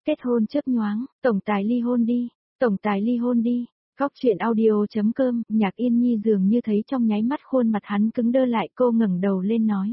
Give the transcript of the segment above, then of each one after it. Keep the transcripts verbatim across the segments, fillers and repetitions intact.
Kết hôn chớp nhoáng, tổng tài ly hôn đi, tổng tài ly hôn đi. Góc truyện audio.com, Nhạc Yên Nhi dường như thấy trong nháy mắt khuôn mặt hắn cứng đơ lại, cô ngẩng đầu lên nói.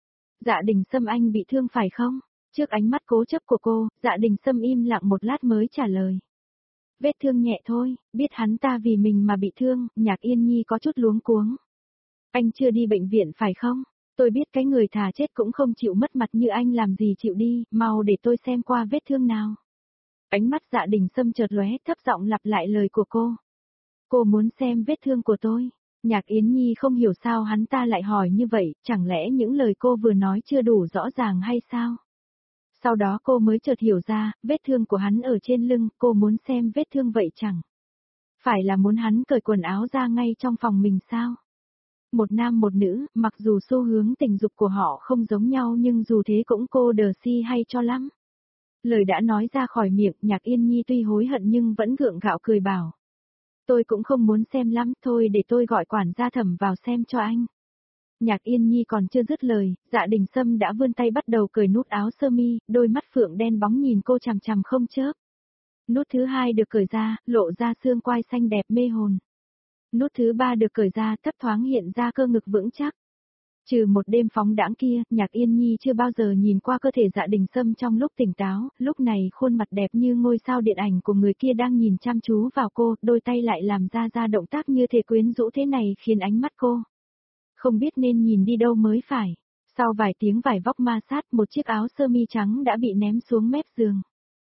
Dạ Đình Sâm, anh bị thương phải không? Trước ánh mắt cố chấp của cô, Dạ Đình Sâm im lặng một lát mới trả lời. Vết thương nhẹ thôi, biết hắn ta vì mình mà bị thương, Nhạc Yên Nhi có chút luống cuống. Anh chưa đi bệnh viện phải không? Tôi biết cái người thà chết cũng không chịu mất mặt như anh, làm gì chịu đi, mau để tôi xem qua vết thương nào. Ánh mắt Dạ Đình Sâm chợt lóe, thấp giọng lặp lại lời của cô. Cô muốn xem vết thương của tôi. Nhạc Yến Nhi không hiểu sao hắn ta lại hỏi như vậy, chẳng lẽ những lời cô vừa nói chưa đủ rõ ràng hay sao? Sau đó cô mới chợt hiểu ra, vết thương của hắn ở trên lưng, cô muốn xem vết thương vậy chẳng? Phải là muốn hắn cởi quần áo ra ngay trong phòng mình sao? Một nam một nữ, mặc dù xu hướng tình dục của họ không giống nhau nhưng dù thế cũng cô đờ si hay cho lắm. Lời đã nói ra khỏi miệng, Nhạc Yên Nhi tuy hối hận nhưng vẫn gượng gạo cười bảo. Tôi cũng không muốn xem lắm, thôi để tôi gọi quản gia Thẩm vào xem cho anh. Nhạc Yên Nhi còn chưa dứt lời, Dạ Đình Sâm đã vươn tay bắt đầu cởi nút áo sơ mi, đôi mắt phượng đen bóng nhìn cô chằm chằm không chớp. Nút thứ hai được cởi ra, lộ ra xương quai xanh đẹp mê hồn. Nút thứ ba được cởi ra, thấp thoáng hiện ra cơ ngực vững chắc. Trừ một đêm phóng đãng kia, Nhạc Yên Nhi chưa bao giờ nhìn qua cơ thể Dạ Đình Sâm trong lúc tỉnh táo, lúc này khuôn mặt đẹp như ngôi sao điện ảnh của người kia đang nhìn chăm chú vào cô, đôi tay lại làm ra ra động tác như thể quyến rũ thế này khiến ánh mắt cô không biết nên nhìn đi đâu mới phải. Sau vài tiếng vải vóc ma sát, một chiếc áo sơ mi trắng đã bị ném xuống mép giường.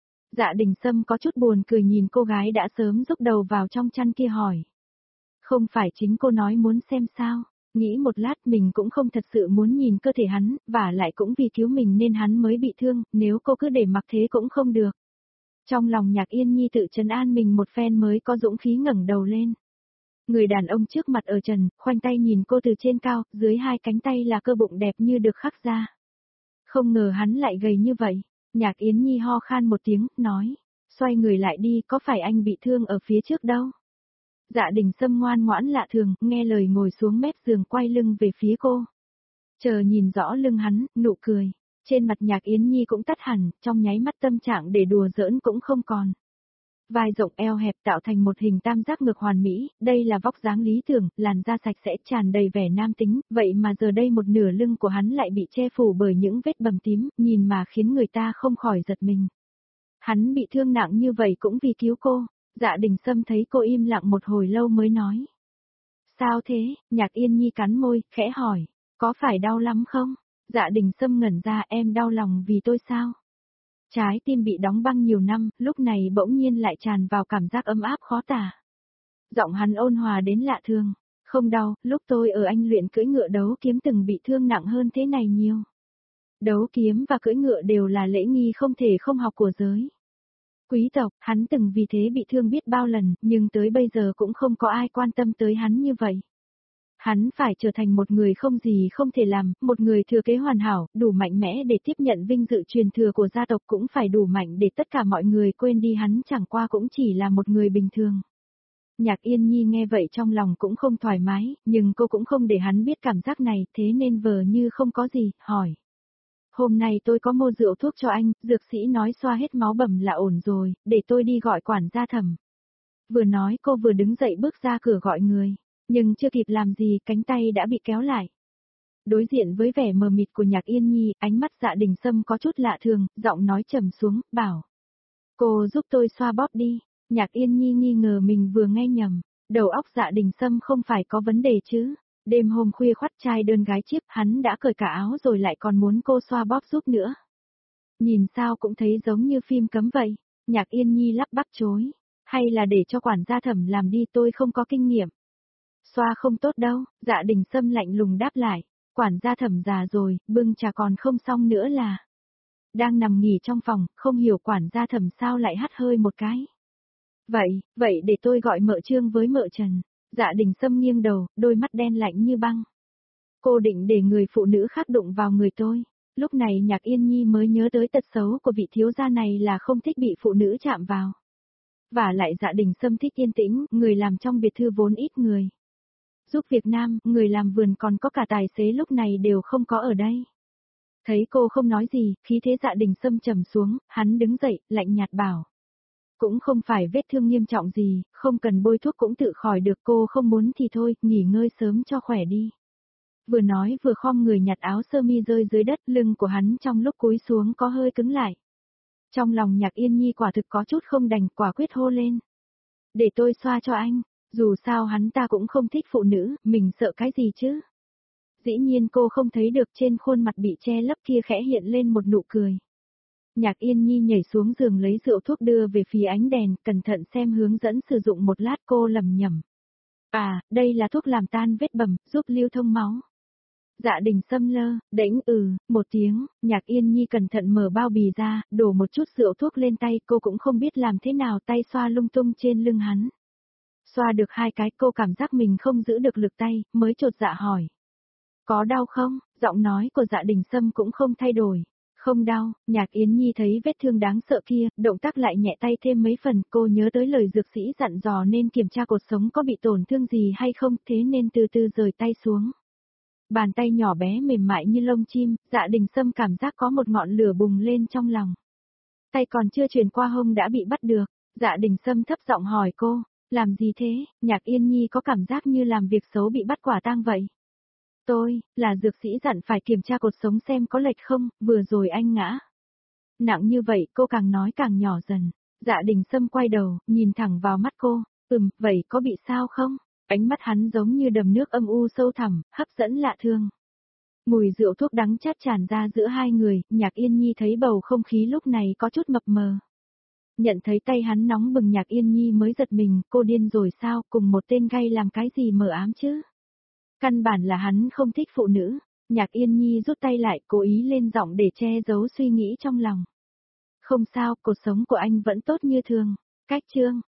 Dạ Đình Sâm có chút buồn cười nhìn cô gái đã sớm rúc đầu vào trong chăn kia hỏi. Không phải chính cô nói muốn xem sao? Nghĩ một lát mình cũng không thật sự muốn nhìn cơ thể hắn, và lại cũng vì cứu mình nên hắn mới bị thương, nếu cô cứ để mặc thế cũng không được. Trong lòng Nhạc Yên Nhi tự trấn an mình một phen mới có dũng khí ngẩng đầu lên. Người đàn ông trước mặt ở trần, khoanh tay nhìn cô từ trên cao, dưới hai cánh tay là cơ bụng đẹp như được khắc ra. Không ngờ hắn lại gầy như vậy. Nhạc Yến Nhi ho khan một tiếng, nói. Xoay người lại đi, có phải anh bị thương ở phía trước đâu? Dạ Đình Sâm ngoan ngoãn lạ thường, nghe lời ngồi xuống mép giường quay lưng về phía cô. Chờ nhìn rõ lưng hắn, nụ cười. Trên mặt Nhạc Yến Nhi cũng tắt hẳn, trong nháy mắt tâm trạng để đùa giỡn cũng không còn. Vai rộng eo hẹp tạo thành một hình tam giác ngực hoàn mỹ, đây là vóc dáng lý tưởng, làn da sạch sẽ tràn đầy vẻ nam tính, vậy mà giờ đây một nửa lưng của hắn lại bị che phủ bởi những vết bầm tím, nhìn mà khiến người ta không khỏi giật mình. Hắn bị thương nặng như vậy cũng vì cứu cô. Dạ Đình Sâm thấy cô im lặng một hồi lâu mới nói. Sao thế? Nhạc Yên Nhi cắn môi, khẽ hỏi. Có phải đau lắm không? Dạ Đình Sâm ngẩn ra, em đau lòng vì tôi sao? Trái tim bị đóng băng nhiều năm, lúc này bỗng nhiên lại tràn vào cảm giác ấm áp khó tả. Giọng hắn ôn hòa đến lạ thường. Không đau, lúc tôi ở Anh luyện cưỡi ngựa đấu kiếm từng bị thương nặng hơn thế này nhiều. Đấu kiếm và cưỡi ngựa đều là lễ nghi không thể không học của giới quý tộc, hắn từng vì thế bị thương biết bao lần, nhưng tới bây giờ cũng không có ai quan tâm tới hắn như vậy. Hắn phải trở thành một người không gì không thể làm, một người thừa kế hoàn hảo, đủ mạnh mẽ để tiếp nhận vinh dự truyền thừa của gia tộc, cũng phải đủ mạnh để tất cả mọi người quên đi hắn chẳng qua cũng chỉ là một người bình thường. Nhạc Yên Nhi nghe vậy trong lòng cũng không thoải mái, nhưng cô cũng không để hắn biết cảm giác này, thế nên vờ như không có gì, hỏi. Hôm nay tôi có mua rượu thuốc cho anh, dược sĩ nói xoa hết máu bầm là ổn rồi, để tôi đi gọi quản gia Thẩm. Vừa nói cô vừa đứng dậy bước ra cửa gọi người, nhưng chưa kịp làm gì cánh tay đã bị kéo lại. Đối diện với vẻ mờ mịt của Nhạc Yên Nhi, ánh mắt Dạ Đình Sâm có chút lạ thường, giọng nói trầm xuống, bảo. Cô giúp tôi xoa bóp đi. Nhạc Yên Nhi nghi ngờ mình vừa nghe nhầm, đầu óc Dạ Đình Sâm không phải có vấn đề chứ. Đêm hôm khuya khoắt trai đơn gái chiếc, hắn đã cởi cả áo rồi lại còn muốn cô xoa bóp giúp nữa. Nhìn sao cũng thấy giống như phim cấm vậy. Nhạc Yên Nhi lắp bắp chối. Hay là để cho quản gia Thẩm làm đi, tôi không có kinh nghiệm. Xoa không tốt đâu, Dạ Đình Sâm lạnh lùng đáp lại. Quản gia Thẩm già rồi, bưng trà còn không xong nữa là. Đang nằm nghỉ trong phòng, không hiểu quản gia Thẩm sao lại hắt hơi một cái. Vậy, vậy để tôi gọi mợ Trương với mợ Trần. Dạ Đình Sâm nghiêng đầu, đôi mắt đen lạnh như băng. Cô định để người phụ nữ khác đụng vào người tôi. Lúc này Nhạc Yên Nhi mới nhớ tới tật xấu của vị thiếu gia này là không thích bị phụ nữ chạm vào. Và lại Dạ Đình Sâm thích yên tĩnh, người làm trong biệt thư vốn ít người. Giúp việc nam, người làm vườn còn có cả tài xế lúc này đều không có ở đây. Thấy cô không nói gì, khí thế Dạ Đình Sâm trầm xuống, hắn đứng dậy, lạnh nhạt bảo. Cũng không phải vết thương nghiêm trọng gì, không cần bôi thuốc cũng tự khỏi được, cô không muốn thì thôi, nghỉ ngơi sớm cho khỏe đi. Vừa nói vừa khom người nhặt áo sơ mi rơi dưới đất, lưng của hắn trong lúc cúi xuống có hơi cứng lại. Trong lòng Nhạc Yên Nhi quả thực có chút không đành, quả quyết hô lên. Để tôi xoa cho anh, dù sao hắn ta cũng không thích phụ nữ, mình sợ cái gì chứ. Dĩ nhiên cô không thấy được trên khuôn mặt bị che lấp kia khẽ hiện lên một nụ cười. Nhạc Yên Nhi nhảy xuống giường lấy rượu thuốc đưa về phía ánh đèn, cẩn thận xem hướng dẫn sử dụng một lát cô lầm nhầm. À, đây là thuốc làm tan vết bầm, giúp lưu thông máu. Dạ Đình Sâm lơ, đễnh ừ, một tiếng, Nhạc Yên Nhi cẩn thận mở bao bì ra, đổ một chút rượu thuốc lên tay, cô cũng không biết làm thế nào, tay xoa lung tung trên lưng hắn. Xoa được hai cái cô cảm giác mình không giữ được lực tay, mới chột dạ hỏi. Có đau không? Giọng nói của Dạ Đình Sâm cũng không thay đổi. Không đau, Nhạc Yến Nhi thấy vết thương đáng sợ kia, động tác lại nhẹ tay thêm mấy phần, cô nhớ tới lời dược sĩ dặn dò nên kiểm tra cột sống có bị tổn thương gì hay không, thế nên từ từ rời tay xuống. Bàn tay nhỏ bé mềm mại như lông chim, Dạ Đình Sâm cảm giác có một ngọn lửa bùng lên trong lòng. Tay còn chưa truyền qua hông đã bị bắt được, Dạ Đình Sâm thấp giọng hỏi cô, làm gì thế? Nhạc Yên Nhi có cảm giác như làm việc xấu bị bắt quả tang vậy. Tôi, là dược sĩ dặn phải kiểm tra cột sống xem có lệch không, vừa rồi anh ngã. Nặng như vậy cô càng nói càng nhỏ dần. Dạ Đình Sâm quay đầu, nhìn thẳng vào mắt cô, ừm, vậy có bị sao không? Ánh mắt hắn giống như đầm nước âm u sâu thẳm, hấp dẫn lạ thường. Mùi rượu thuốc đắng chát tràn ra giữa hai người, Nhạc Yên Nhi thấy bầu không khí lúc này có chút mập mờ. Nhận thấy tay hắn nóng bừng, Nhạc Yên Nhi mới giật mình, cô điên rồi sao, cùng một tên gay làm cái gì mờ ám chứ? Căn bản là hắn không thích phụ nữ. Nhạc Yên Nhi rút tay lại, cố ý lên giọng để che giấu suy nghĩ trong lòng. Không sao, cuộc sống của anh vẫn tốt như thường. Cách chương